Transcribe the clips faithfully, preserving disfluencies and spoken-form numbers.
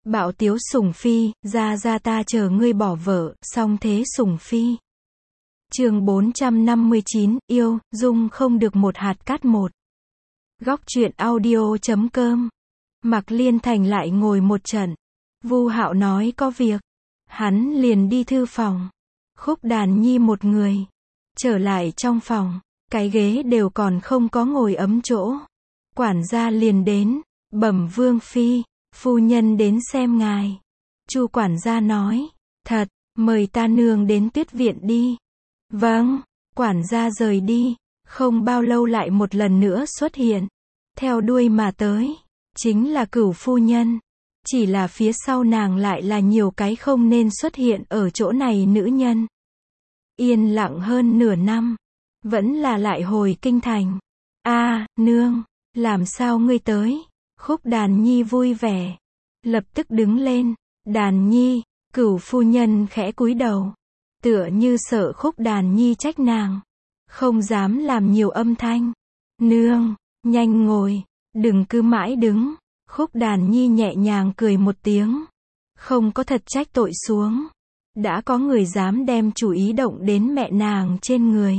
Bạo tiếu sủng phi, ra ra ta chờ ngươi bỏ vợ, song thế sủng phi. Chương bốn trăm năm mươi chín, yêu, dung không được một hạt cát một. Góc truyện audio chấm com. Mạc Liên Thành lại ngồi một trận. Vu Hạo nói có việc. Hắn liền đi thư phòng. Khúc Đàn Nhi một người. Trở lại trong phòng. Cái ghế đều còn không có ngồi ấm chỗ. Quản gia liền đến. Bẩm Vương Phi. Phu nhân đến xem ngài. Chu quản gia nói. Thật, mời ta nương đến Tuyết viện đi. Vâng. Quản gia rời đi. Không bao lâu lại một lần nữa xuất hiện. Theo đuôi mà tới. Chính là Cửu phu nhân. Chỉ là phía sau nàng lại là nhiều cái không nên xuất hiện ở chỗ này nữ nhân. Yên lặng hơn nửa năm. Vẫn là lại hồi kinh thành. A, nương. Làm sao ngươi tới? Khúc Đàn Nhi vui vẻ. Lập tức đứng lên. Đàn Nhi. Cửu phu nhân khẽ cúi đầu. Tựa như sợ Khúc Đàn Nhi trách nàng. Không dám làm nhiều âm thanh. Nương. Nhanh ngồi. Đừng cứ mãi đứng. Khúc Đàn Nhi nhẹ nhàng cười một tiếng. Không có thật trách tội xuống. Đã có người dám đem chủ ý động đến mẹ nàng trên người.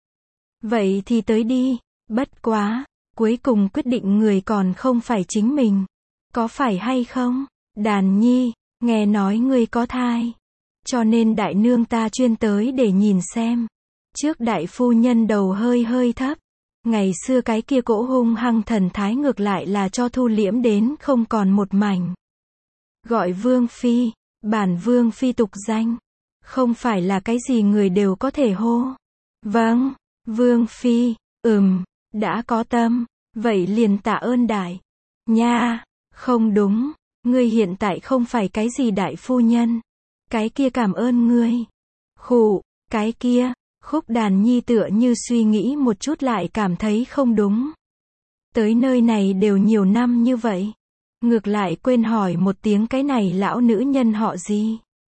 Vậy thì tới đi. Bất quá. Cuối cùng quyết định người còn không phải chính mình. Có phải hay không? Đàn Nhi. Nghe nói ngươi có thai. Cho nên đại nương ta chuyên tới để nhìn xem. Trước đại phu nhân đầu hơi hơi thấp. Ngày xưa cái kia cỗ hung hăng thần thái ngược lại là cho thu liễm đến không còn một mảnh. Gọi Vương Phi. Bản Vương Phi tục danh. Không phải là cái gì người đều có thể hô. Vâng. Vương Phi. Ừm. Đã có tâm. Vậy liền tạ ơn đại. Nha. Không đúng. Ngươi hiện tại không phải cái gì đại phu nhân. Cái kia cảm ơn ngươi. Khụ. Cái kia. Khúc Đàn Nhi tựa như suy nghĩ một chút lại cảm thấy không đúng. Tới nơi này đều nhiều năm như vậy. Ngược lại quên hỏi một tiếng cái này lão nữ nhân họ gì.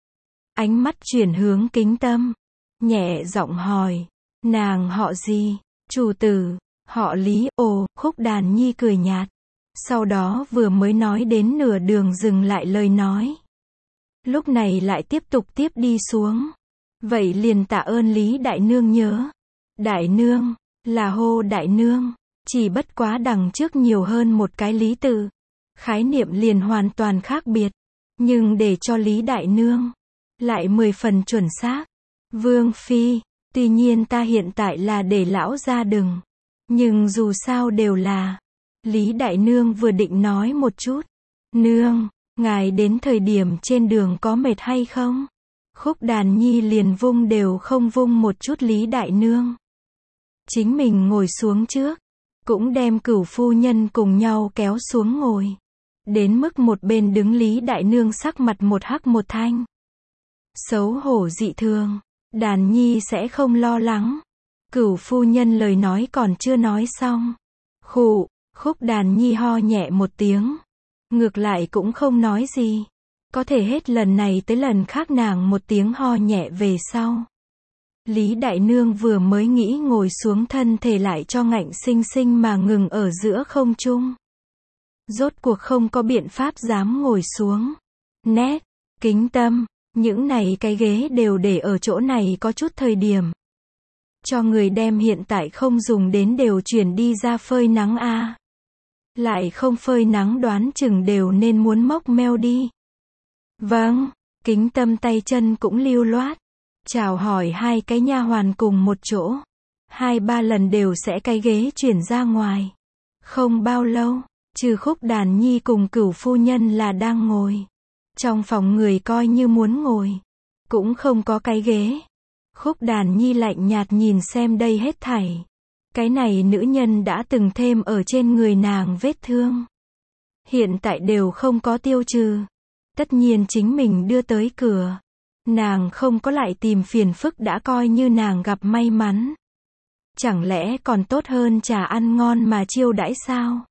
Ánh mắt chuyển hướng Kính Tâm. Nhẹ giọng hỏi. Nàng họ gì? Chủ tử. Họ Lý. Ồ, Khúc Đàn Nhi cười nhạt. Sau đó vừa mới nói đến nửa đường dừng lại lời nói. Lúc này lại tiếp tục tiếp đi xuống. Vậy liền tạ ơn Lý đại nương nhớ. Đại nương. Là hô đại nương. Chỉ bất quá đằng trước nhiều hơn một cái lý từ. Khái niệm liền hoàn toàn khác biệt. Nhưng để cho Lý đại nương. Lại mười phần chuẩn xác. Vương Phi. Tuy nhiên ta hiện tại là để lão ra đừng. Nhưng dù sao đều là. Lý đại nương vừa định nói một chút. Nương. Ngài đến thời điểm trên đường có mệt hay không? Khúc Đàn Nhi liền vung đều không vung một chút Lý đại nương. Chính mình ngồi xuống trước. Cũng đem Cửu phu nhân cùng nhau kéo xuống ngồi. Đến mức một bên đứng Lý đại nương sắc mặt một hắc một thanh. Xấu hổ dị thường. Đàn Nhi sẽ không lo lắng. Cửu phu nhân lời nói còn chưa nói xong. Khụ. Khúc Đàn Nhi ho nhẹ một tiếng. Ngược lại cũng không nói gì. Có thể hết lần này tới lần khác nàng một tiếng ho nhẹ về sau. Lý đại nương vừa mới nghĩ ngồi xuống thân thể lại cho ngạnh sinh sinh mà ngừng ở giữa không trung. Rốt cuộc không có biện pháp dám ngồi xuống. Nét. Kính Tâm. Những này cái ghế đều để ở chỗ này có chút thời điểm. Cho người đem hiện tại không dùng đến đều chuyển đi ra phơi nắng a. Lại không phơi nắng đoán chừng đều nên muốn mốc meo đi. Vâng. Kính Tâm tay chân cũng lưu loát. Chào hỏi hai cái nha hoàn cùng một chỗ. Hai ba lần đều sẽ cái ghế chuyển ra ngoài. Không bao lâu. Trừ Khúc Đàn Nhi cùng Cửu phu nhân là đang ngồi. Trong phòng người coi như muốn ngồi. Cũng không có cái ghế. Khúc Đàn Nhi lạnh nhạt nhìn xem đây hết thảy. Cái này nữ nhân đã từng thêm ở trên người nàng vết thương. Hiện tại đều không có tiêu trừ. Tất nhiên chính mình đưa tới cửa. Nàng không có lại tìm phiền phức đã coi như nàng gặp may mắn. Chẳng lẽ còn tốt hơn trà ăn ngon mà chiêu đãi sao?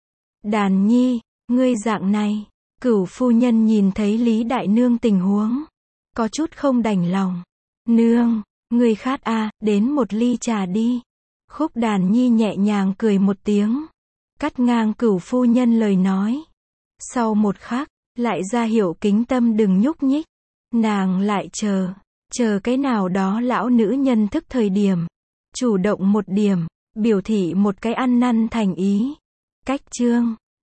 Đàn Nhi, ngươi dạng này. Cửu phu nhân nhìn thấy Lý đại nương tình huống. Có chút không đành lòng. Nương, ngươi khát à, đến một ly trà đi. Khúc Đàn Nhi nhẹ nhàng cười một tiếng. Cắt ngang Cửu phu nhân lời nói. Sau một khắc, lại ra hiệu kính tâm đừng nhúc nhích. Nàng lại chờ, chờ cái nào đó lão nữ nhân thức thời điểm, chủ động một điểm, biểu thị một cái ăn năn thành ý. Cách chương